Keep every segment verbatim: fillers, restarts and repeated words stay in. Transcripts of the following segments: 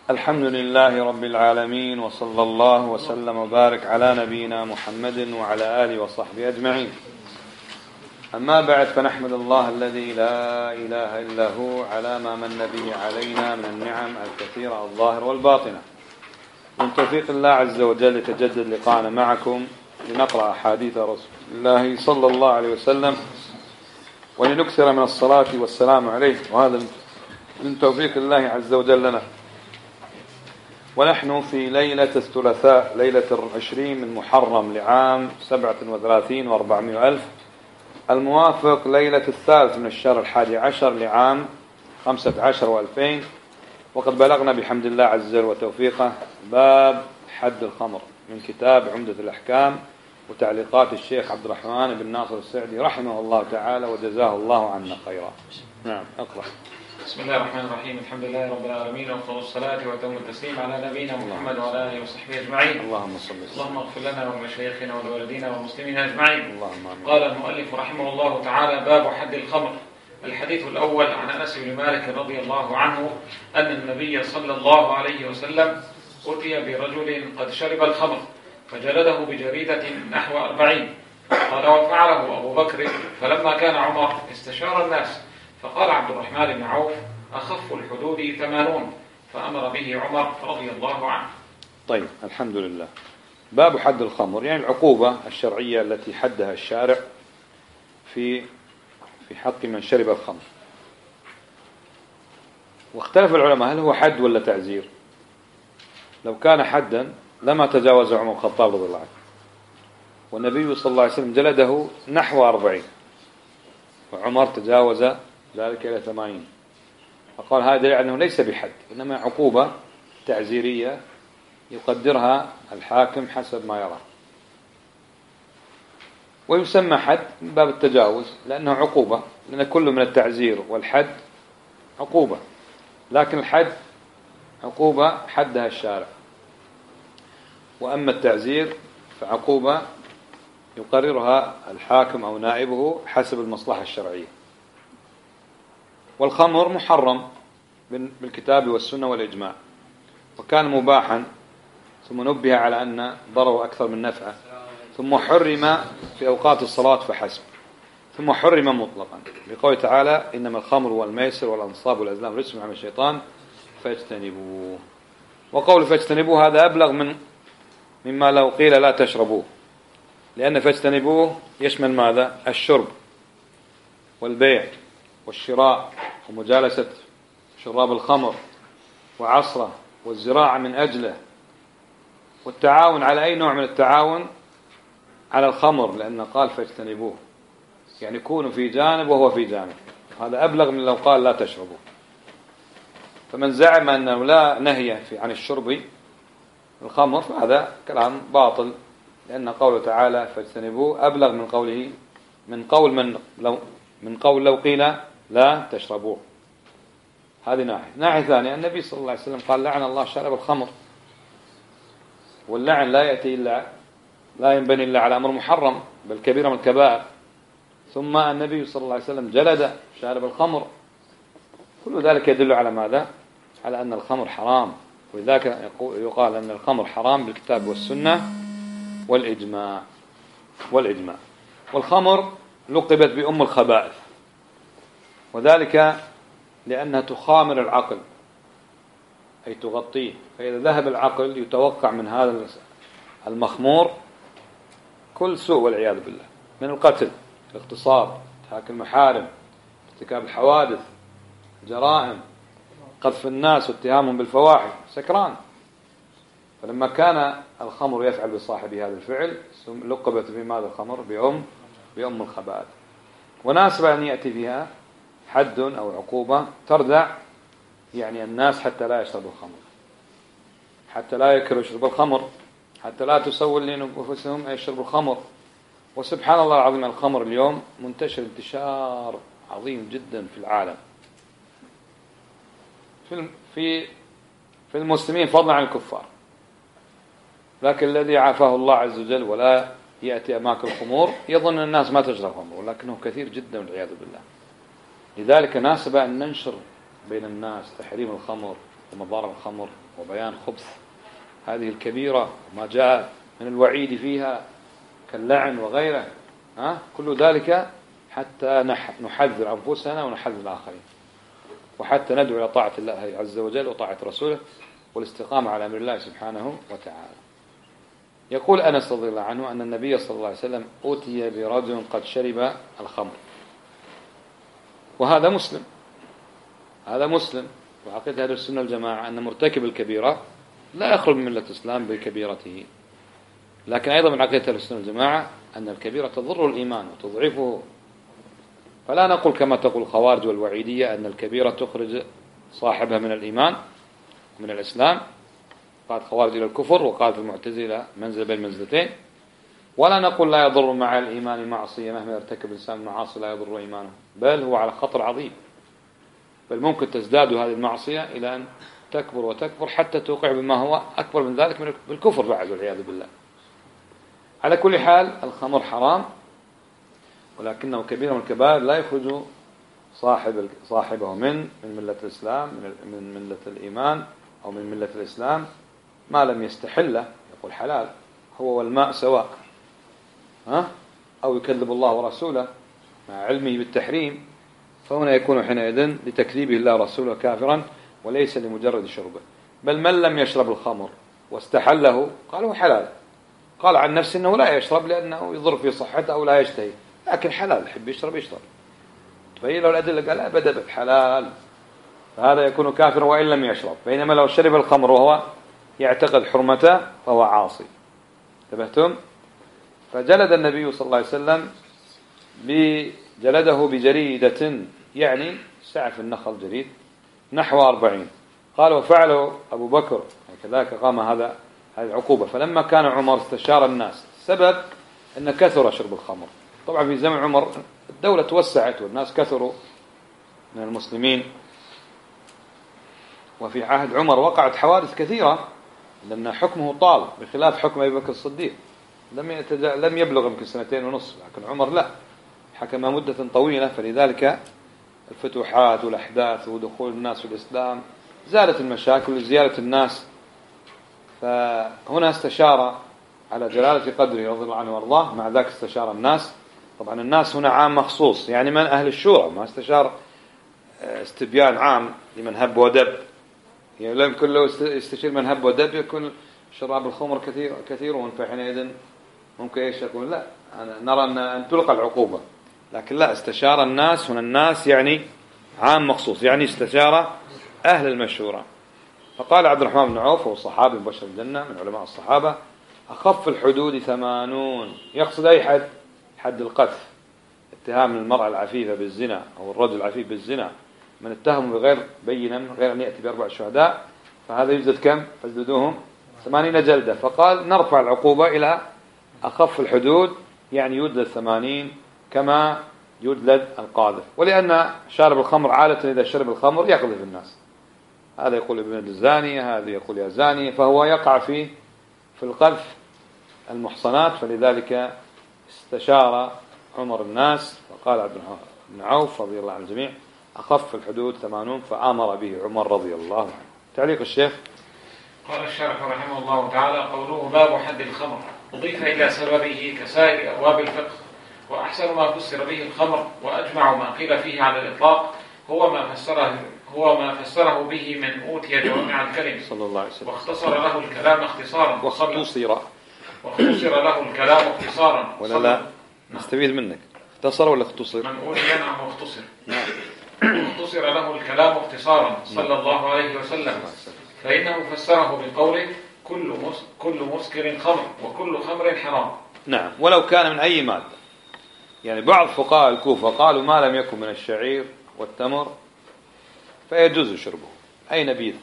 الحمد لله رب العالمين، وصلى الله وسلم وبارك على نبينا محمد وعلى آله وصحبه أجمعين. أما بعد، فنحمد الله الذي لا إله إلا هو على ما من به علينا من النعم الكثيرة الظاهرة والباطنة. من توفيق الله عز وجل يتجدد لقاءنا معكم لنقرأ أحاديث رسول الله صلى الله عليه وسلم ولنكثر من الصلاة والسلام عليه، وهذا من توفيق الله عز وجل لنا. ونحن في ليلة الثلاثاء، ليلة العشرين من محرم لعام سبعة وثلاثين وأربعمائة ألف، الموافق ليلة الثالث من الشهر الحادي عشر لعام خمسة عشر وألفين. وقد بلغنا بحمد الله عز وجل وتوفيقه باب حد الخمر من كتاب عمدة الأحكام وتعليقات الشيخ عبد الرحمن بن ناصر السعدي رحمه الله تعالى وجزاه الله عنا خيرا. نعم، اقرأ. بسم الله الرحمن الرحيم. الحمد لله رب العالمين، وافضل الصلاة واتم التسليم على نبينا محمد وعلى اله وصحبه اجمعين. اللهم صل وسلم. اللهم اغفر لنا ولمشايخنا ولوالدينا والمسلمين اجمعين. اللهم آمين. قال المؤلف رحمه الله تعالى: باب حد الخمر. الحديث الأول عن أنس بن مالك رضي الله عنه أن النبي صلى الله عليه وسلم أتي برجل قد شرب الخمر فجلده بجريدة نحو أربعين. قال: وفعله أبو بكر، فلما كان عمر استشار الناس، فقال عبد الرحمن بن عوف: أخف الحدود ثمانون، فأمر به عمر رضي الله عنه. طيب، الحمد لله. باب حد الخمر، يعني العقوبة الشرعية التي حدها الشارع في في حق من شرب الخمر. واختلف العلماء هل هو حد ولا تعزير. لو كان حدا لما تجاوز عمر الخطاب رضي الله عنه، والنبي صلى الله عليه وسلم جلده نحو أربعين، وعمر تجاوز ذلك إلى ثمانين، فقال هذا دليل أنه ليس بحد، إنما عقوبة تعزيرية يقدرها الحاكم حسب ما يرى. ويسمى حد من باب التجاوز لأنه عقوبة، لأن كل من التعزير والحد عقوبة، لكن الحد عقوبة حدها الشارع، وأما التعزير فعقوبة يقررها الحاكم أو نائبه حسب المصلحة الشرعية. والخمر محرم بالكتاب والسنة والإجماع، وكان مباحا ثم نبه على أن ضرره أكثر من نفعه، ثم حرم في أوقات الصلاة فحسب، ثم حرم مطلقا بقوله تعالى: إنما الخمر والميسر والأنصاب والأزلام رجس من عمل الشيطان فاجتنبوه. وقول فاجتنبوه هذا أبلغ من مما لو قيل لا تشربوه، لأن فاجتنبوه يشمل ماذا؟ الشرب والبيع والشراء ومجالسة شراب الخمر وعصره والزراعة من أجله والتعاون على أي نوع من التعاون على الخمر، لأن قال فاجتنبوه، يعني كونوا في جانب وهو في جانب. هذا أبلغ من لو قال لا تشربوه. فمن زعم أنه لا نهي في عن الشرب الخمر فهذا كلام باطل، لأن قوله تعالى فاجتنبوه أبلغ من قوله من قول من لو من قول لو قيل لا تشربوه. هذه ناحية. ناحية ثانية، النبي صلى الله عليه وسلم قال: لعن الله شارب الخمر. واللعن لا يأتي إلا لا ينبني إلا على أمر محرم، بل كبيرة من الكبائر. ثم النبي صلى الله عليه وسلم جلد شارب الخمر. كل ذلك يدل على ماذا؟ على أن الخمر حرام، ولذلك يقال أن الخمر حرام بالكتاب والسنة والإجماع والإجماع. والخمر لقبت بأم الخبائث، وذلك لأنها تخامر العقل، أي تغطيه، فإذا ذهب العقل يتوقع من هذا المخمور كل سوء والعياذ بالله، من القتل، الاغتصاب، انتهاك المحارم، ارتكاب الحوادث، جرائم، قذف الناس واتهامهم بالفواحش، سكران. فلما كان الخمر يفعل بصاحبه هذا الفعل لقبت بماذا الخمر؟ بأم بأم الخبائث. وناسب أن يأتي فيها حد أو عقوبة تردع يعني الناس حتى لا يشربوا الخمر، حتى لا يكرهوا شرب الخمر، حتى لا تسول لأنفسهم أن يشربوا الخمر. وسبحان الله العظيم، الخمر اليوم منتشر انتشار عظيم جدا في العالم، في في في المسلمين فضلا عن الكفار. لكن الذي عافاه الله عز وجل ولا يأتي أماكن الخمور يظن أن الناس ما تشرب خمر، ولكنه كثير جدا والعياذ بالله. لذلك ناسب أن ننشر بين الناس تحريم الخمر ومضار الخمر وبيان خبث هذه الكبيرة وما جاء من الوعيد فيها كاللعن وغيره، ها كل ذلك حتى نحذر أنفسنا ونحذر الآخرين، وحتى ندعو إلى طاعة الله عز وجل وطاعة رسوله والاستقامة على أمر الله سبحانه وتعالى. يقول أنس رضي الله عنه أن النبي صلى الله عليه وسلم أوتي برجل قد شرب الخمر، وهذا مسلم، هذا مسلم. وعقيدة أهل السنة والجماعة أن مرتكب الكبيرة لا يخرج من ملة الإسلام بكبيرته، لكن أيضا من عقيدة أهل السنة والجماعة أن الكبيرة تضر الإيمان وتضعفه، فلا نقول كما تقول الخوارج والوعيدية أن الكبيرة تخرج صاحبها من الإيمان من الإسلام، قال خوارج إلى الكفر وقال في المعتزلة منزل بين منزلتين، ولا نقول لا يضر مع الإيمان معصية مهما يرتكب الإنسان معاصي لا يضر إيمانه، بل هو على خطر عظيم، بل ممكن تزداد هذه المعصية إلى أن تكبر وتكبر حتى توقع بما هو أكبر من ذلك من الكفر بعد والعياذ بالله. على كل حال الخمر حرام، ولكنه كبير من الكبائر لا يخرج صاحب صاحبه من من ملة الإسلام من ملة الإيمان أو من ملة الإسلام ما لم يستحله، يقول حلال هو والماء سواء، ها أو يكذب الله ورسوله مع علمه بالتحريم، فهنا يكون حينئذ لتكذيبه الله ورسوله كافرا وليس لمجرد شربه. بل من لم يشرب الخمر واستحله قال هو حلال، قال عن نفسه أنه لا يشرب لأنه يضر في صحته أو لا يشتهي، لكن حلال يحب يشرب يشرب، تبين له الأدلة قال أبدا بالحلال، فهذا يكون كافرا وإن لم يشرب. بينما لو شرب الخمر وهو يعتقد حرمته فهو عاصي. انتبهتم؟ فجلد النبي صلى الله عليه وسلم جلده بجريدة، يعني سعف النخل جريد، نحو أربعين. قال وفعله أبو بكر كذلك قام هذا هذه العقوبة. فلما كان عمر استشار الناس، سبب أن كثر شرب الخمر، طبعا في زمن عمر الدولة توسعت والناس كثروا من المسلمين، وفي عهد عمر وقعت حوادث كثيرة لأن حكمه طال بخلاف حكم أبي بكر الصديق، لم يتجا... لم يبلغ يمكن سنتين ونصف، لكن عمر لا حكم مدة طويلة، فلذلك الفتوحات والأحداث ودخول الناس في الإسلام زادت المشاكل وزيادة الناس. فهنا استشار على جلالة قدره رضي الله عنه وارضاه، مع ذلك استشار الناس. طبعا الناس هنا عام مخصوص، يعني من أهل الشورى، ما استشار استبيان عام لمن هب ودب، يعني لم يكن له يستشير من هب ودب يكون شراب الخمر كثير كثير، فحينئذ ممكن ايش يقول لا أنا نرى أن, أن تلقى العقوبة، لكن لا استشار الناس. هنا الناس يعني عام مخصوص، يعني استشار أهل المشورة. فقال عبد الرحمن بن عوف وهو صحابي مبشر بالجنة من علماء الصحابة أخف الحدود ثمانون، يقصد أي حد؟ حد القذف، اتهام المرأة العفيفة بالزنا أو الرجل العفيف بالزنا، من اتهم بغير بينة من غير أن يأتي بأربع شهداء فهذا يجلد كم؟ فجلدوهم ثمانين جلدة. فقال نرفع العقوبة إلى أخف الحدود، يعني يجلد ثمانين كما يجلد القاذف. ولأن شارب الخمر عادة إذا شرب الخمر يقذف الناس، هذا يقول ابن الزانية، هذا يقول يا زانية، فهو يقع في في القذف المحصنات. فلذلك استشار عمر الناس فقال عبد الرحمن بن عوف رضي الله عن الجميع أخف الحدود ثمانون، فآمر به عمر رضي الله عنه. تعليق الشيخ. قال الشارح رحمه الله تعالى قوله باب حد الخمر أضيف إلى سببه كسائر أبواب الفقه، وأحسن ما فسر به الخمر وأجمع ما قيل فيه على الإطلاق هو ما فسره هو ما فسره به من أوتي جوامع الكلم صلى الله عليه وسلم، واختصر له الكلام اختصارا واختصر واختصر له الكلام اختصارا. ولا لا نستفيد منك اختصر ولا اختصر؟ من أوتي نعم واختصر واختصر له الكلام اختصارا صلى الله عليه وسلم، فإنه فسره بقوله كل كل مسكر خمر وكل خمر حرام. نعم، ولو كان من أي مادة. يعني بعض فقهاء الكوفة قالوا ما لم يكن من الشعير والتمر فيجوز شربه أي نبيذ،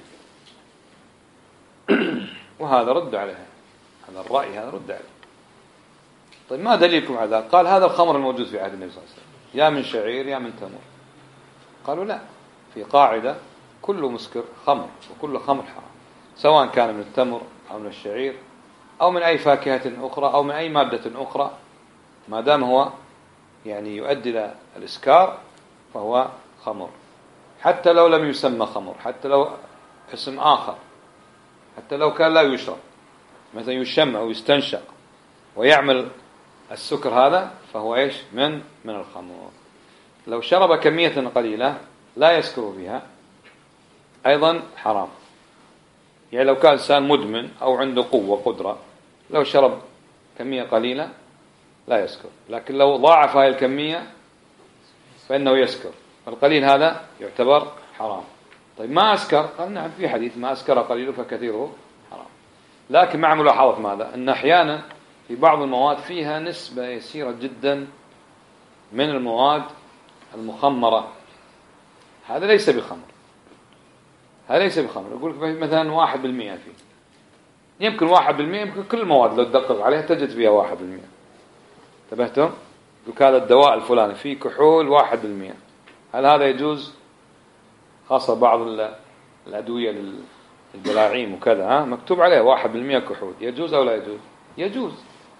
وهذا رد عليها، هذا الرأي هذا رد عليه. طيب ما دليلكم على ذلك؟ قال هذا الخمر الموجود في عهد النبي صلى الله عليه وسلم يا من شعير يا من تمر. قالوا لا، في قاعدة كل مسكر خمر وكل خمر حرام، سواء كان من التمر أو من الشعير أو من أي فاكهة أخرى أو من أي مادة أخرى، ما دام هو يعني يؤدي إلى الإسكار فهو خمر، حتى لو لم يسمى خمر، حتى لو اسم آخر حتى لو كان لا يشرب، مثلا يشم أو يستنشق ويعمل السكر هذا، فهو إيش؟ من من الخمر. لو شرب كمية قليلة لا يسكر بها أيضا حرام. يعني لو كان إنسان مدمن أو عنده قوة قدرة، لو شرب كمية قليلة لا يسكر، لكن لو ضاعف هذه الكمية فإنه يسكر. القليل هذا يعتبر حرام. طيب ما أسكر؟ قال نعم، في حديث ما أسكر قليله فكثيره حرام. لكن مع ملاحظة ماذا؟ أن أحيانا في بعض المواد فيها نسبة يسيرة جدا من المواد المخمرة، هذا ليس بخمر، هذا ليس بخمر. يقول لك مثلا واحد بالمئة فيه، يمكن واحد بالمئة، يمكن كل المواد لو تدقق عليها تجد فيها واحد بالمئة. انتبهتم؟ يقول هذا الدواء الفلاني فيه كحول واحد بالمئة، هل هذا يجوز؟ خاصة بعض الأدوية للبلاعيم وكذا، ها مكتوب عليه واحد بالمئة كحول، يجوز أو لا يجوز؟ يجوز.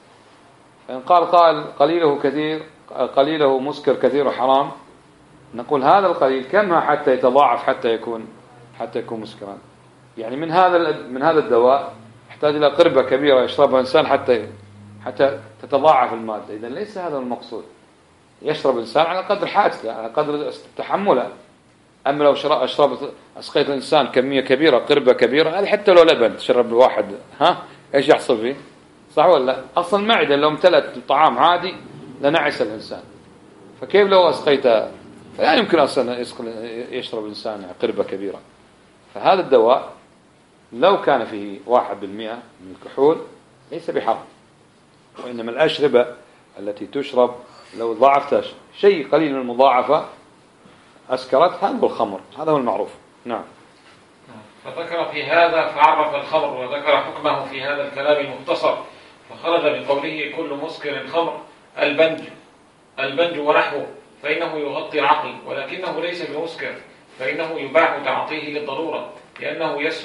فإن قال قال قليله كثير، قليله مسكر كثير حرام، نقول هذا القليل كم حتى يتضاعف حتى يكون حتى يكون مسكرا. يعني من هذا من هذا الدواء يحتاج إلى قربة كبيرة يشربها إنسان حتى حتى تتضاعف المادة. إذن ليس هذا المقصود، يشرب الإنسان على قدر حاجته، على قدر تحمله. أما لو شرب أشرب أسقيت الإنسان كمية كبيرة، قربة كبيرة، هذا حتى لو لبن تشرب واحد، ها إيش يحصل فيه؟ صح ولا لا؟ أصلا المعدة لو امتلت الطعام عادي لنعس الإنسان، فكيف لو أسقيته؟ لا يمكن أصلا يشرب الإنسان قربة كبيرة. فهذا الدواء لو كان فيه واحد بالمئة من الكحول ليس بحرام، وإنما الأشربة التي تشرب لو ضاعفتها شيء قليل من المضاعفة أسكرت، هذا هو الخمر، هذا هو المعروف. نعم. فذكر في هذا فعرف الخمر وذكر حكمه في هذا الكلام المختصر، فخرج من قوله كل مسكر خمر البنج البنج ونحوه، فإنه يغطي العقل، ولكنه ليس بمسكر، فإنه يباح تعاطيه للضرورة، لأنه يس...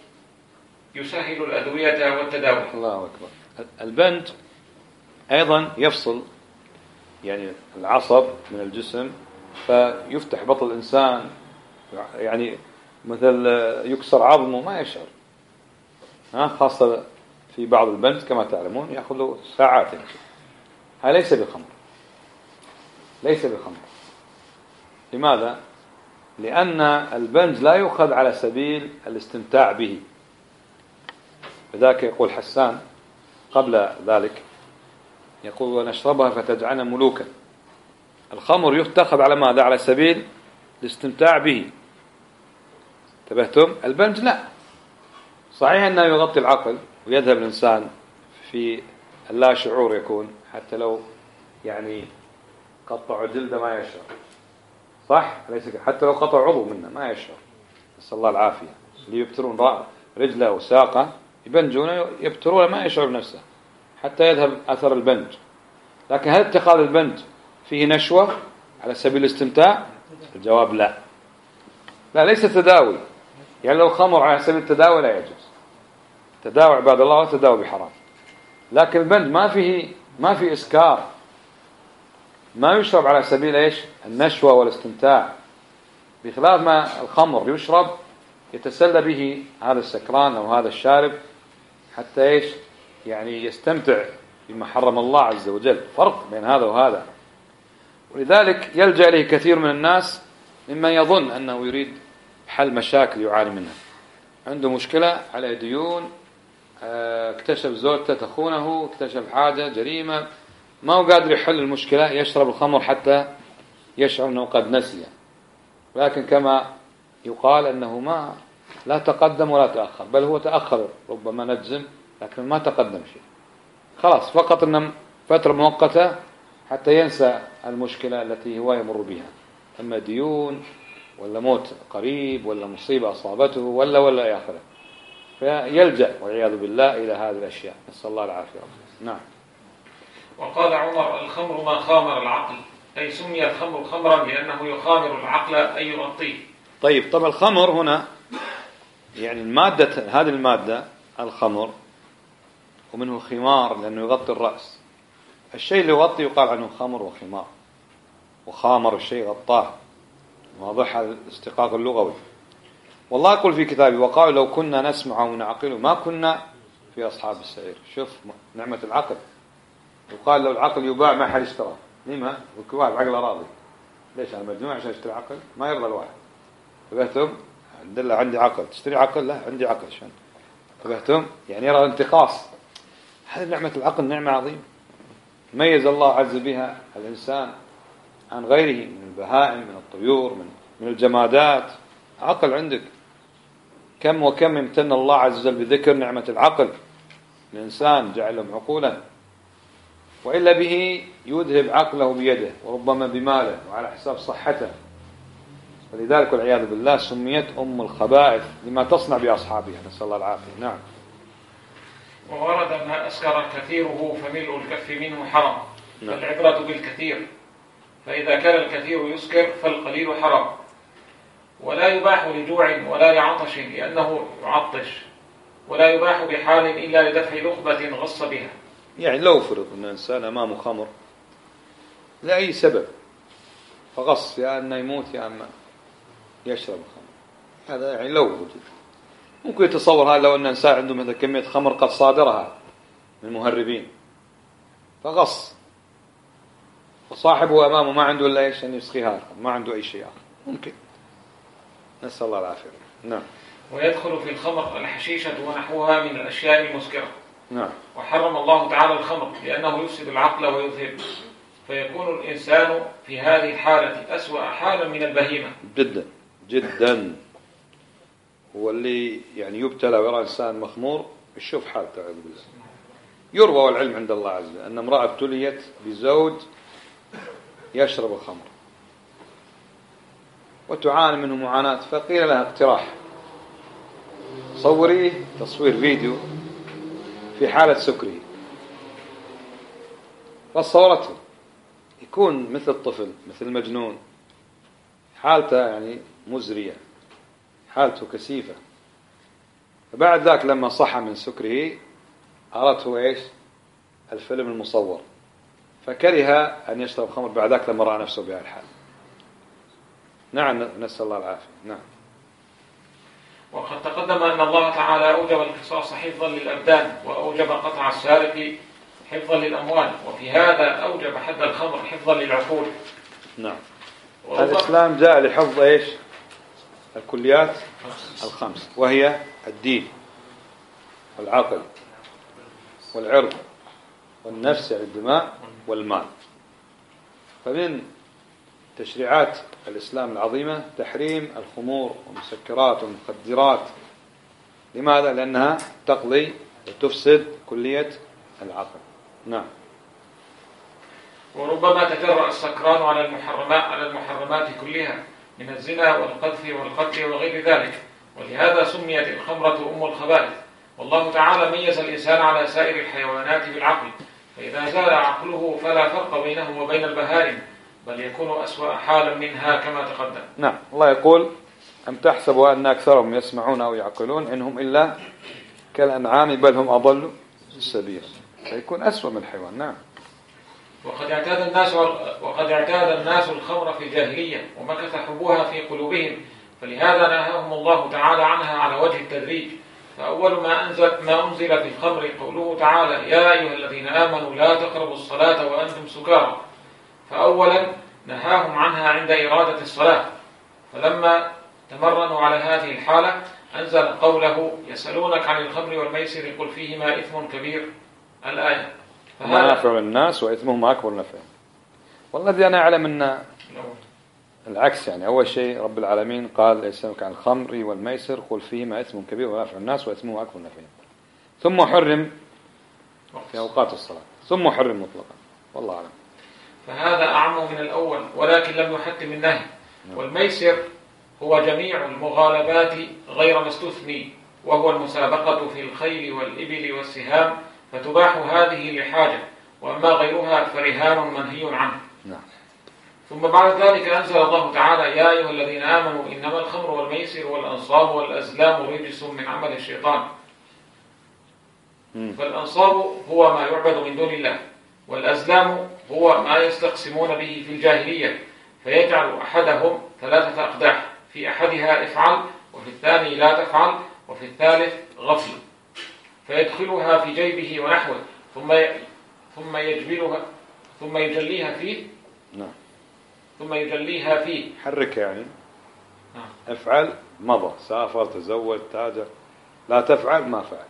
يسهل الأدوية والتداوي. الله أكبر. البنج أيضا يفصل يعني العصب من الجسم، فيفتح بطن الإنسان، يعني مثل يكسر عظمه ما يشعر، ها خاصة في بعض البنج كما تعلمون يأخذ له ساعات. هذا ليس بخمر، ليس بخمر. لماذا؟ لأن البنج لا يؤخذ على سبيل الاستمتاع به. لذلك يقول حسان قبل ذلك، يقول ونشربها فتجعلنا ملوكا. الخمر يتخذ على ماذا؟ على سبيل الاستمتاع به. انتبهتم؟ البنج لا، صحيح أنه يغطي العقل ويذهب الإنسان في اللا شعور، يكون حتى لو يعني قطع جلده ما يشعر، صح؟ ليس حتى لو قطع عضو منه ما يشعر، نسأل الله العافية. اللي يبترون رجله وساقه يبنجونه يبترونه ما يشعر بنفسه حتى يذهب أثر البنج. لكن هل اتخاذ البنج فيه نشوة على سبيل الاستمتاع؟ الجواب لا، لا ليس تداوي. يعني لو خمر على سبيل التداوي لا يجوز، تداوي عباد الله وتداوي بحرام. لكن البنج ما فيه ما فيه إسكار، ما يشرب على سبيل إيش؟ النشوة والاستمتاع، بخلاف ما الخمر يشرب يتسلى به هذا السكران أو هذا الشارب حتى إيش؟ يعني يستمتع بما حرم الله عز وجل. فرق بين هذا وهذا، ولذلك يلجأ إليه كثير من الناس ممن يظن أنه يريد حل مشاكل يعاني منها. عنده مشكلة على ديون، اكتشف زوجته تخونه، اكتشف حاجة جريمة، ما هو قادر يحل المشكلة، يشرب الخمر حتى يشعر أنه قد نسي. لكن كما يقال أنه ما لا تقدم ولا تأخر، بل هو تأخر ربما نجزم، لكن ما تقدم شيء، خلاص فقط أنه فترة مؤقتة حتى ينسى المشكلة التي هو يمر بها، أما ديون ولا موت قريب ولا مصيبة أصابته ولا ولا إلى آخره، فيلجأ والعياذ بالله إلى هذه الأشياء، نسأل الله العافية. نعم. وقال عمر الخمر ما خامر العقل، أي سمي الخمر خمرا لأنه يخامر العقل أي يغطيه. طيب، طبعا الخمر هنا يعني المادة، هذه المادة الخمر، ومنه خمار لأنه يغطي الرأس. الشيء اللي يغطي يقال عنه خمر وخمار، وخامر الشيء غطاه، واضح الاستقاق اللغوي. والله أقول في كتابي وقالوا لو كنا نسمع ونعقل ما كنا في أصحاب السعير. شوف نعمة العقل. وقال لو العقل يباع ما حد اشتراه. لما؟ وكواحد عقله راضي. ليش أنا مجنون عشان اشتري عقل؟ ما يرضى الواحد. فهمتم؟ دل عندي عقل تشتري عقل؟ لا عندي عقل شان. فهمتم؟ يعني يرى الانتقاص. هذه نعمة العقل نعمة عظيمة ميز الله عز بها الإنسان عن غيره من البهائم من الطيور من من الجمادات. عقل عندك. كم وكم امتن الله عز وجل بذكر نعمة العقل. الإنسان جعل لهم عقولا وإلا به يذهب عقله بيده وربما بماله وعلى حساب صحته. ولذلك والعياذ بالله سميت أم الخبائث لما تصنع بأصحابها نسأل الله العافية. نعم. وورد ما أسكر كثيره فملء الكف منه حرام. نعم. فالعبرة بالكثير فإذا كان الكثير يسكر فالقليل حرام. ولا يباح لجوع ولا لعطش لأنه يعطش ولا يباح بحال إلا لدفع لقبة غص بها. يعني لو فرض أن الإنسان أمامه خمر لأي سبب فغص يا أنه يموت يا أما يشرب الخمر هذا يعني لو وجد ممكن يتصور هذا لو أن الإنسان عنده مثل كمية خمر قد صادرها من المهربين فغص وصاحبه أمامه ما عنده إلا إيش أن يسقيها ما عنده أي شيء آخر ممكن نسأل الله العافية. نعم. ويدخل في الخمر الحشيشة ونحوها من الأشياء المسكرة. نعم. وحرم الله تعالى الخمر لأنه يفسد العقل ويذهب فيكون الإنسان في هذه الحالة أسوأ حالا من البهيمة جدا جدا. هو اللي يعني يبتلى ويرى إنسان مخمور يشوف حالته أعوذ بالله. يروى والعلم عند الله عز وجل أن امرأة ابتليت بزوج يشرب الخمر وتعاني منه معاناة فقيل لها اقتراح صوريه تصوير فيديو في حالة سكره فصورته يكون مثل الطفل مثل المجنون حالته يعني مزرية حالته كثيفة. فبعد ذاك لما صح من سكره أردته إيش الفيلم المصور فكره أن يشرب خمر بعد ذاك لما رأى نفسه بهذه الحال. نعم نسأل الله العافية. نعم. وقد تقدم أن الله تعالى أوجب القصاص حفظا للأبدان وأوجب قطع السارق حفظا للأموال وفي هذا أوجب حد الخمر حفظا للعقول. نعم. الإسلام جاء لحفظ إيش الكليات الخمس وهي الدين والعقل والعرض والنفس يعني الدماء والمال. فمن تشريعات الإسلام العظيمة تحريم الخمور والمسكرات والمخدرات. لماذا؟ لأنها تقضي وتفسد كلية العقل. نعم. وربما تجرأ السكران على المحرمات على المحرمات كلها من الزنا والقذف والقتل وغير ذلك ولهذا سميت الخمرة أم الخبائث. والله تعالى ميز الإنسان على سائر الحيوانات بالعقل فإذا زال عقله فلا فرق بينه وبين البهائم بل يكون أسوأ حالا منها كما تقدم. نعم. الله يقول أم تحسبوا أن أكثرهم يسمعون أو يعقلون إنهم إلا كالأنعام بل هم أضل السبيل فيكون أسوأ من الحيوان. نعم. وقد اعتاد الناس وقد اعتاد الناس الخمر في الجاهلية ومكث حبها في قلوبهم فلهذا نهاهم الله تعالى عنها على وجه التدريج. فأول ما أنزل ما أنزل في الخمر قوله تعالى يا أيها الذين آمنوا لا تقربوا الصلاة وأنتم سكارى. فأولا نهاهم عنها عند إرادة الصلاة فلما تمرنوا على هذه الحالة أنزل قوله يسألونك عن الخمر والميسر قل فيهما إثم كبير الآية. منافع للناس وإثمهما أكبر نفع. والذي أنا أعلم أن العكس يعني أول شيء رب العالمين قال يسألونك عن الخمر والميسر قل فيهما إثم كبير ومنافع للناس وإثمهما أكبر نفع ثم حرم في أوقات الصلاة ثم حرم مطلقا والله أعلم. فهذا أعم من الأول ولكن لم يحتم النهي. والميسر هو جميع المغالبات غير ما استثني وهو المسابقة في الخيل والإبل والسهام فتباح هذه لحاجة وأما غيرها فرهان منهي عنه. نعم. ثم بعد ذلك أنزل الله تعالى يا أيها الذين آمنوا إنما الخمر والميسر والأنصاب والأزلام رجس من عمل الشيطان. م. فالأنصاب هو ما يعبد من دون الله والأزلام هو ما يستقسمون به في الجاهلية فيجعل أحدهم ثلاثة أقداح في أحدها افعل وفي وفي الثاني لا تفعل، وفي الثالث غفل، فيدخلها في جيبه ونحوه ثم ثم يجبلها ثم يجليها فيه نعم ثم يجليها فيه حرك يعني نعم. افعل مضى، سافر، تزوج، تاجر. لا تفعل ما فعل.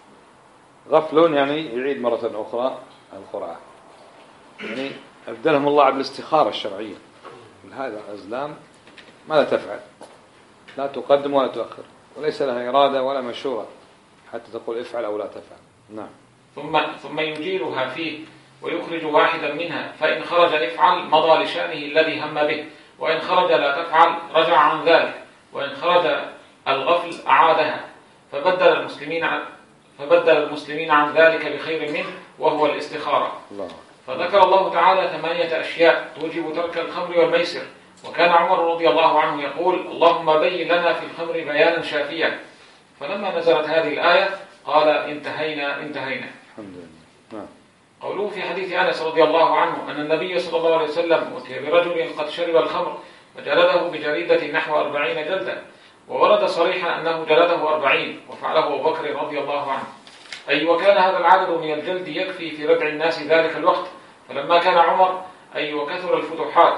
غفل يعني يعيد مرة أخرى القرآن، يعني أبدلهم الله بالاستخارة الشرعية. هذا أزلام ماذا تفعل؟ لا تقدم ولا تؤخر، وليس لها إرادة ولا مشورة حتى تقول افعل أو لا تفعل. نعم. ثم ثم يجيرها فيه ويخرج واحدا منها، فإن خرج افعل مضى لشأنه الذي هم به، وإن خرج لا تفعل رجع عن ذلك، وإن خرج الغفل أعادها، فبدل المسلمين عن فبدل المسلمين عن ذلك بخير منه وهو الاستخارة. الله. فذكر الله تعالى ثمانية أشياء توجب ترك الخمر والميسر، وكان عمر رضي الله عنه يقول: اللهم بين لنا في الخمر بيانا شافيا. فلما نزلت هذه الآية قال: انتهينا انتهينا. الحمد لله. نعم. قوله في حديث أنس رضي الله عنه أن النبي صلى الله عليه وسلم أتي برجل قد شرب الخمر فجلده بجريدة نحو أربعين جلدة، وورد صريحا أنه جلده أربعين وفعله أبو بكر رضي الله عنه. أي وكان هذا العدد من الجلد يكفي في ردع الناس ذلك الوقت. فلما كان عمر أي وكثر الفتوحات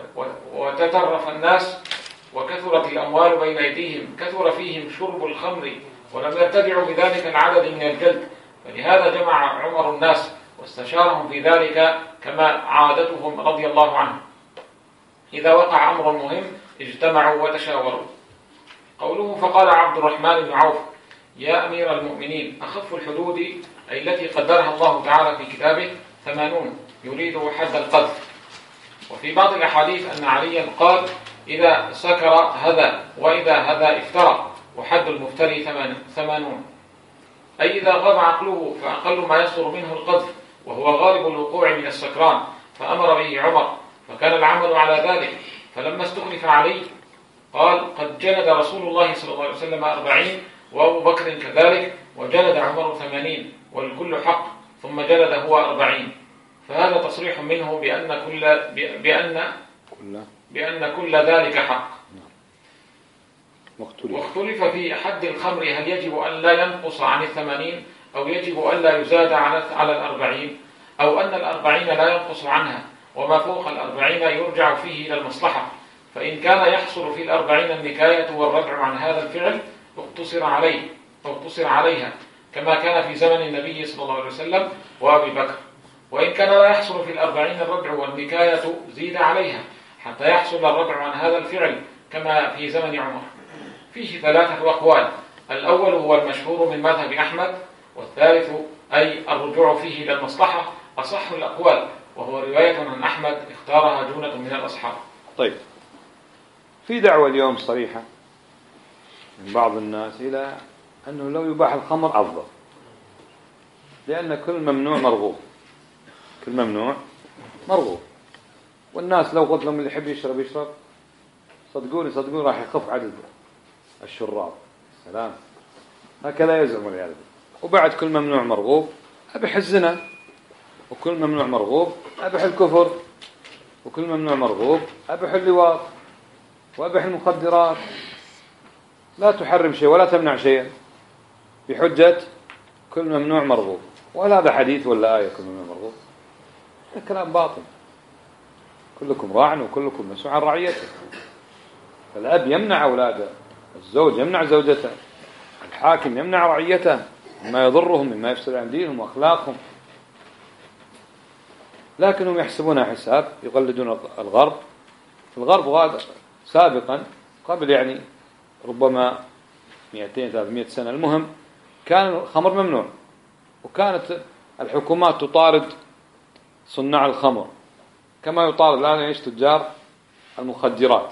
وتترف الناس وكثرت الأموال بين أيديهم كثر فيهم شرب الخمر ولم يرتدعوا بذلك العدد من الجلد، فلهذا جمع عمر الناس واستشارهم في ذلك كما عادتهم رضي الله عنهم. إذا وقع أمر مهم اجتمعوا وتشاوروا. قوله: فقال عبد الرحمن بن عوف: يا أمير المؤمنين، أخف الحدود أي التي قدرها الله تعالى في كتابه ثمانون، يريد حد القذف. وفي بعض الأحاديث أن عليا قال: إذا سكر هذا، وإذا هذا افترى، وحد المفتري ثمانون، أي إذا غاب عقله فأقل ما يصدر منه القذف، وهو غالب الوقوع من السكران، فأمر به عمر، فكان العمل على ذلك. فلما استخلف عليه قال: قد جلد رسول الله صلى الله عليه وسلم أربعين، وأبو بكر كذلك، وجلد عمر ثمانين، والكل حق، ثم جلد هو أربعين. فهذا تصريح منه بأن كل بأن بأن كل ذلك حق. واختلف في حد الخمر، هل يجب أن لا ينقص عن الثمانين، أو يجب أن لا يزاد على الأربعين، أو أن الأربعين لا ينقص عنها، وما فوق الأربعين يرجع فيه إلى المصلحة. فإن كان يحصل في الأربعين النكاية والردع عن هذا الفعل اقتصر عليه أو اقتصر عليها، كما كان في زمن النبي صلى الله عليه وسلم وأبي بكر. وإن كان لا يحصل في الأربعين الردع والنكاية زيد عليها حتى يحصل الردع عن هذا الفعل، كما في زمن عمر. فيه ثلاثة أقوال: الأول هو المشهور من مذهب أحمد، والثالث أي الرجوع فيه إلى المصلحة أصح الأقوال، وهو رواية عن أحمد اختارها جونة من الأصحاب. طيب، في دعوة اليوم صريحة من بعض الناس إلى أنه لو يباح الخمر أفضل، لأن كل ممنوع مرغوب، كل ممنوع مرغوب. والناس لو قلت لهم اللي يحب يشرب يشرب، صدقوني صدقوني راح يخف عدد الشراب. سلام، هكذا يزعم العيال. وبعد كل ممنوع مرغوب أبيح الزنا، وكل ممنوع مرغوب أبيح الكفر، وكل ممنوع مرغوب أبيح اللواط، وأبيح المخدرات. لا تحرم شيء ولا تمنع شيء بحجة كل ممنوع مرغوب. ولا هذا حديث ولا آية كل ممنوع مرغوب، هذا كلام باطل. كلكم راع وكلكم مسؤول عن رعيته. فالأب يمنع أولاده، الزوج يمنع زوجته، الحاكم يمنع رعيته مما يضرهم، مما يفسد عن دينهم وأخلاقهم. لكنهم يحسبونها حساب، يقلدون الغرب. الغرب غاد سابقا قبل يعني ربما مئتين ثلاثمائة سنة، المهم كان الخمر ممنوع، وكانت الحكومات تطارد صناع الخمر كما يطارد الآن ايش تجار المخدرات،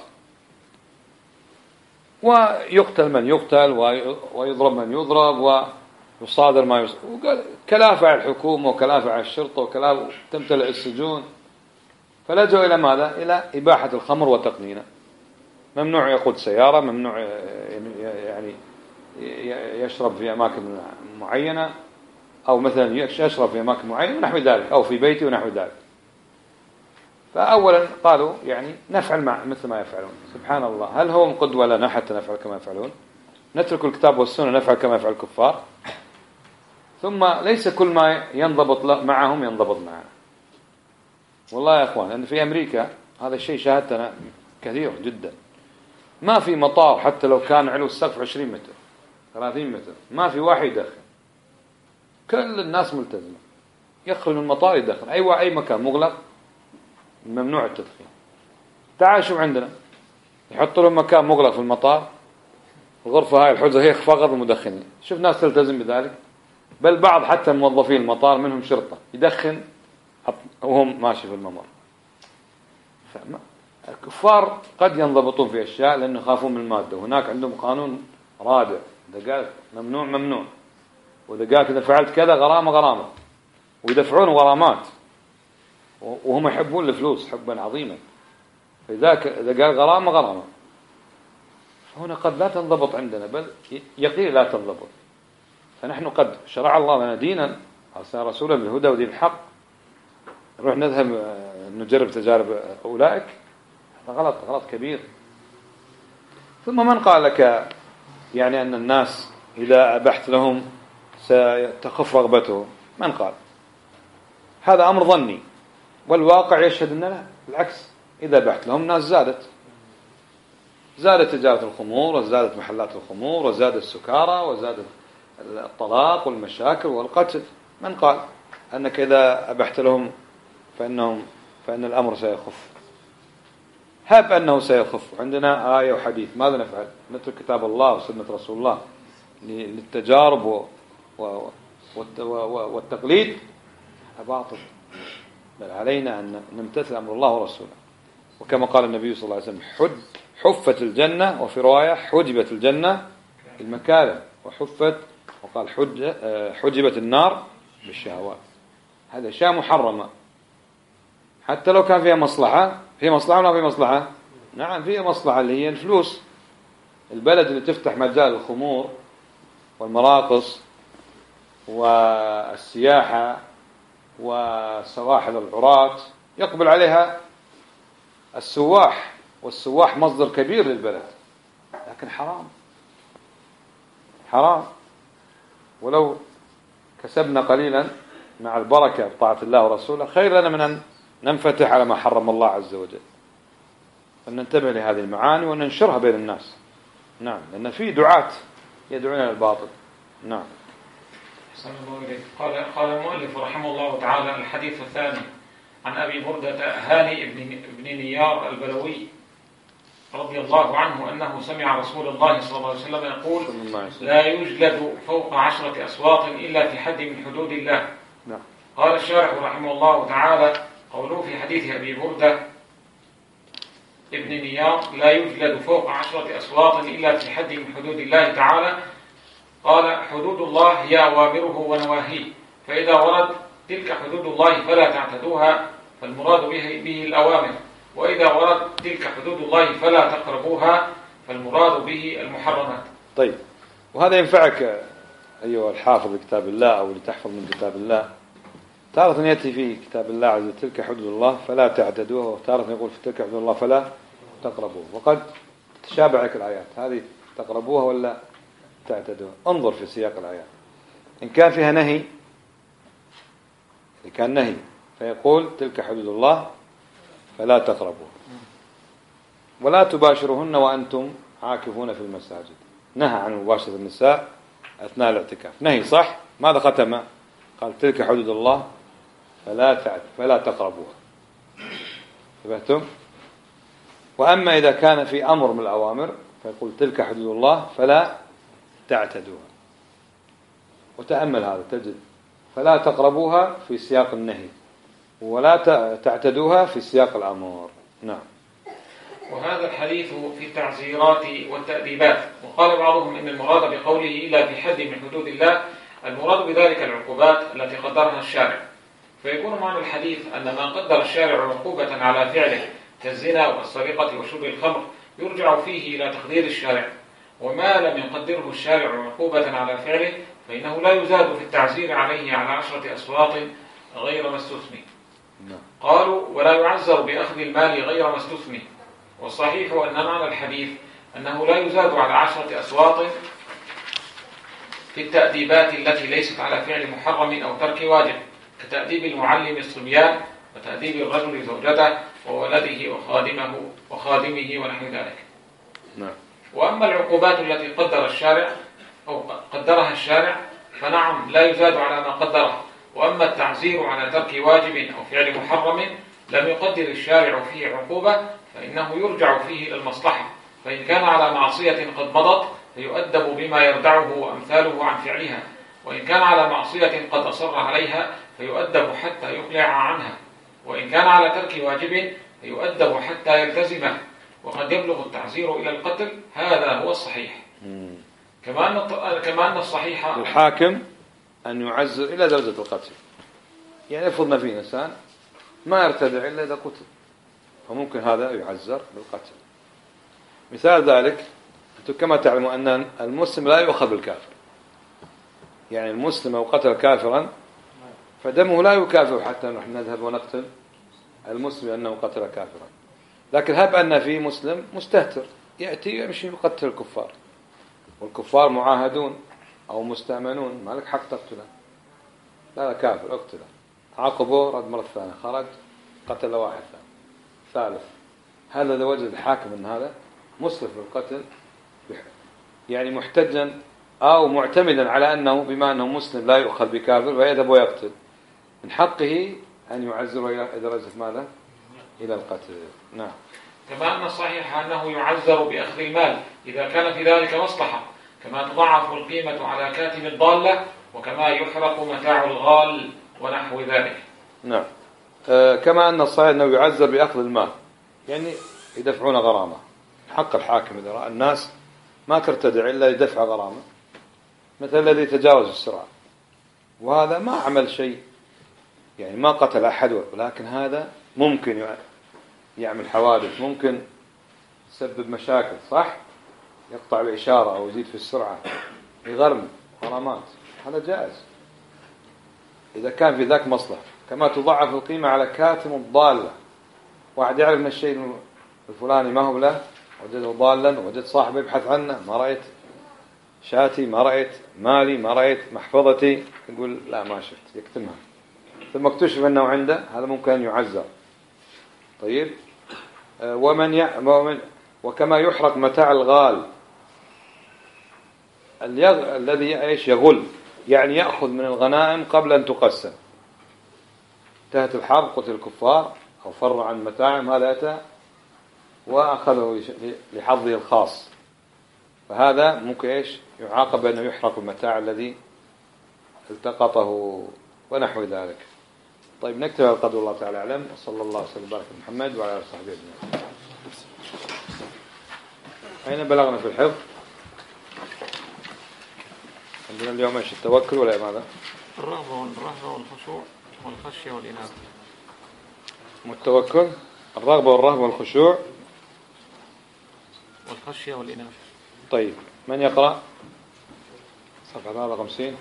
ويقتل من يقتل ويضرب من يضرب ويصادر ما يصادر، وقال كلافع الحكومة وكلافع الشرطة وكلافع تمتلئ السجون. فلجوا إلى ماذا؟ إلى إباحة الخمر وتقنينه. ممنوع يقود سيارة، ممنوع يعني يشرب في أماكن معينة، أو مثلا يشرب في أماكن معينة ونحو ذلك، أو في بيتي ونحو ذلك. فأولا قالوا يعني نفعل مع مثل ما يفعلون. سبحان الله، هل هو قدوة لنا حتى نفعل كما يفعلون؟ نترك الكتاب والسنة نفعل كما يفعل الكفار. ثم ليس كل ما ينضبط معهم ينضبط معنا. والله يا أخوان أن في أمريكا هذا الشيء شاهدتنا كثير جدا، ما في مطار حتى لو كان علو السقف عشرين متر ثلاثين متر ما في واحد يدخن، كل الناس ملتزمة، يخرج من المطار يدخن، أي أي مكان مغلق ممنوع التدخين. تعال شوف عندنا يحطوا لهم مكان مغلق في المطار، الغرفة هاي الحجرة هي فقط المدخنين، شوف ناس تلتزم بذلك، بل بعض حتى موظفين المطار منهم شرطة يدخن وهم ماشي في الممر. الكفار قد ينضبطون في أشياء لأنه يخافون من المادة، وهناك عندهم قانون رادع، إذا قال ممنوع ممنوع، وإذا قال إذا فعلت كذا غرامة غرامة، ويدفعون غرامات، وهم يحبون الفلوس حبا عظيما، فإذا إذا قال غرامة غرامة. فهنا قد لا تنضبط عندنا، بل يقين لا تنضبط. فنحن قد شرع الله لنا دينا أرسل رسولا بالهدى ودين الحق، نروح نذهب نجرب تجارب أولئك، هذا غلط غلط كبير. ثم من قال لك يعني أن الناس إذا أبحت لهم ستخف رغبتهم؟ من قال؟ هذا أمر ظني، والواقع يشهد أن لا، بالعكس، إذا أبحت لهم الناس زادت زادت تجارة الخمور، وزادت محلات الخمور، وزاد السكارى، وزاد الطلاق والمشاكل والقتل. من قال أنك إذا أبحت لهم فإنهم فإن الأمر سيخف؟ هب أنه سيخف، عندنا آية وحديث، ماذا نفعل؟ نترك كتاب الله وسنة رسول الله للتجارب والتقليد؟ باطل، بل علينا أن نمتثل أمر الله ورسوله. وكما قال النبي صلى الله عليه وسلم حد حفت الجنة، وفي رواية حجبت الجنة بالمكارم، وحفت وقال حج حجبت النار بالشهوات. هذا أشياء محرمة حتى لو كان فيها مصلحة. فيها مصلحة ولا فيها مصلحة؟ نعم فيها مصلحة، اللي هي الفلوس. البلد اللي تفتح مجال الخمور والمراقص والسياحة وسواحل العراة يقبل عليها السواح، والسواح مصدر كبير للبلد، لكن حرام حرام. ولو كسبنا قليلا مع البركة بطاعة الله ورسوله خير لنا من أن ننفتح على ما حرم الله عز وجل. فننتبه لهذه المعاني وننشرها بين الناس. نعم، لأن في دعاة يدعون إلى الباطل. نعم. قال قال المؤلف رحمه الله تعالى: الحديث الثاني عن أبي بردة هاني بن نيار البلوي رضي الله عنه أنه سمع رسول الله صلى الله عليه وسلم يقول: لا يجلد فوق عشرة أصوات إلا في حد من حدود الله. نعم. قال الشارح رحمه الله تعالى: قوله في حديث أبي بردة ابن نيار لا يجلد فوق عشرة أصوات إلا في حد من حدود الله تعالى، قال: حدود الله هي أوامره ونواهيه، فإذا ورد تلك حدود الله فلا تعتدوها، فالمراد به, به الأوامر، وإذا ورد تلك حدود الله فلا تقربوها، فالمراد به المحرمات. طيب، وهذا ينفعك أيها الحافظ لكتاب الله أو لتحفظ من كتاب الله. تارة يأتي في كتاب الله عز وجل تلك حدود الله فلا تعتدوها، وتارة يقول في تلك حدود الله فلا تقربوها، وقد تشابه لك الآيات هذه، تقربوها ولا تعتدوها. انظر في سياق الآيات، إن كان فيها نهي، إن كان نهي فيقول تلك حدود الله فلا تقربوها، ولا تباشرهن وأنتم عاكفون في المساجد. نهى عن مباشرة النساء أثناء الاعتكاف، نهي صح. ماذا ختم؟ قال تلك حدود الله فلا تعد فلا تقربوها. فهمتم؟ وأما إذا كان في أمر من الأوامر فيقول تلك حدود الله فلا تعتدوها. وتأمل هذا تجد فلا تقربوها في سياق النهي، ولا تعتدوها في سياق الأمر. نعم. وهذا الحديث في التعزيرات والتأديبات. وقال بعضهم إن المراد بقوله إلا في حد من حدود الله المراد بذلك العقوبات التي قدرها الشارع، فيكون معنى الحديث أن ما قدر الشارع عقوبة على فعله كالزنا والسرقة وشرب الخمر يرجع فيه إلى تقدير الشارع، وما لم يقدره الشارع عقوبة على فعله فإنه لا يزاد في التعزير عليه على عشرة أصوات غير ما استثني. قالوا: ولا يعزر بأخذ المال غير ما استثني. والصحيح أن معنى الحديث أنه لا يزاد على عشرة أصوات في التأديبات التي ليست على فعل محرم أو ترك واجب، كتأديب المعلم الصبيان وتأديب الرجل زوجته وولده وخادمه وخادمه ونحو ذلك. نعم. وأما العقوبات التي قدر الشارع أو قدرها الشارع فنعم لا يزاد على ما قدره. وأما التعزير على ترك واجب أو فعل محرم لم يقدر الشارع فيه عقوبة فإنه يرجع فيه إلى المصلحة، فإن كان على معصية قد مضت فيؤدب بما يردعه وأمثاله عن فعلها، وإن كان على معصية قد أصر عليها فيؤدب حتى يقلع عنها، وإن كان على ترك واجب فيؤدب حتى يلتزمه، وقد يبلغ التعزير إلى القتل. هذا هو الصحيح. كما أن كما أن الصحيح الحاكم أن يعزر إلى درجة القتل. يعني افرضنا في إنسان ما يرتدع إلا إذا قتل، فممكن هذا يعزر بالقتل. مثال ذلك أنتم كما تعلموا أن المسلم لا يؤخذ بالكافر. يعني المسلم لو قتل كافرا فدمه لا يكافر حتى نحن نذهب ونقتل المسلم لأنه قتل كافرا. لكن هب أن في مسلم مستهتر يأتي يمشي يقتل الكفار، والكفار معاهدون أو مستأمنون، ما لك حق تقتله. لا لا كافر اقتله، عاقبه رد مرة ثانية، خرج قتل واحد ثاني ثالث. هذا إذا وجد الحاكم أن هذا مسرف بالقتل يعني محتجا أو معتمدا على أنه بما أنه مسلم لا يؤخذ بكافر فيذهب ويقتل، من حقه أن يعزره إلى درجة ماذا؟ إلى القتل. نعم. كما أن الصحيح أنه يعزر بأخذ المال إذا كان في ذلك مصلحة، كما تضاعف القيمة على كاتب الضالة، وكما يحرق متاع الغال ونحو ذلك. نعم. آه كما أن الصحيح أنه يعزر بأخذ المال، يعني يدفعون غرامة. حق الحاكم إذا رأى الناس ما ترتدع إلا يدفع غرامة، مثل الذي تجاوز السرعة، وهذا ما عمل شيء، يعني ما قتل أحد، ولكن هذا ممكن يعمل حوادث، ممكن يسبب مشاكل، صح؟ يقطع الإشارة أو يزيد في السرعة، يغرم غرامات، هذا جائز إذا كان في ذاك مصلحة. كما تضاعف القيمة على كاتم الضالة، واحد يعرف من الشيء الفلاني ما هو له، وجده ضالا، وجد صاحبه يبحث عنه، ما رأيت شاتي، ما رأيت مالي، ما رأيت محفظتي، يقول لا ما شفت، يكتمها، ثم اكتشف أنه عنده، هذا ممكن أن يعزر. طيب. ومن ي... ومن... وكما يحرق متاع الغال اليغ... الذي ايش يغل، يعني يأخذ من الغنائم قبل أن تقسم. انتهت الحرب، قتل الكفار أو فر عن متاعهم، هذا أتى وأخذه لحظه الخاص، فهذا ممكن ايش يعاقب بأنه يحرق المتاع الذي التقطه ونحو ذلك. طيب نكتب القدر، الله تعالى أعلم، وصلى الله وسلم وبارك على محمد وعلى آله وصحبه أجمعين. أين بلغنا في الحفظ؟ عندنا اليوم ايش؟ التوكل ولا ماذا؟ الرغبة والرهبة والخشوع والخشية والإنابة. التوكل، الرغبة والرهبة والخشوع والخشية والإنابة. طيب من يقرأ؟ صفحة هذا خمسين.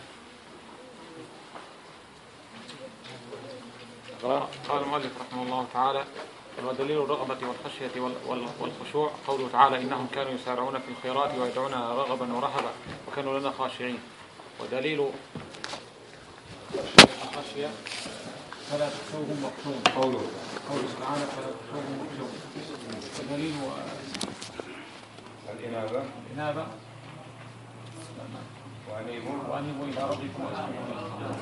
قال المؤلف رحمه الله تعالى: ودليل الرغبة والخشية والخشوع قوله تعالى: إنهم كانوا يسارعون في الخيرات ويدعوننا رغبا ورهبا وكانوا لنا خاشعين. ودليل الخشية فلا تخشوهم واخشون، قوله قوله تعالى: فلا تخشوهم واخشون. ودليل الإنابة الإنابة وأنيبوا وأنيبوا إلى ربكم وأسلموا.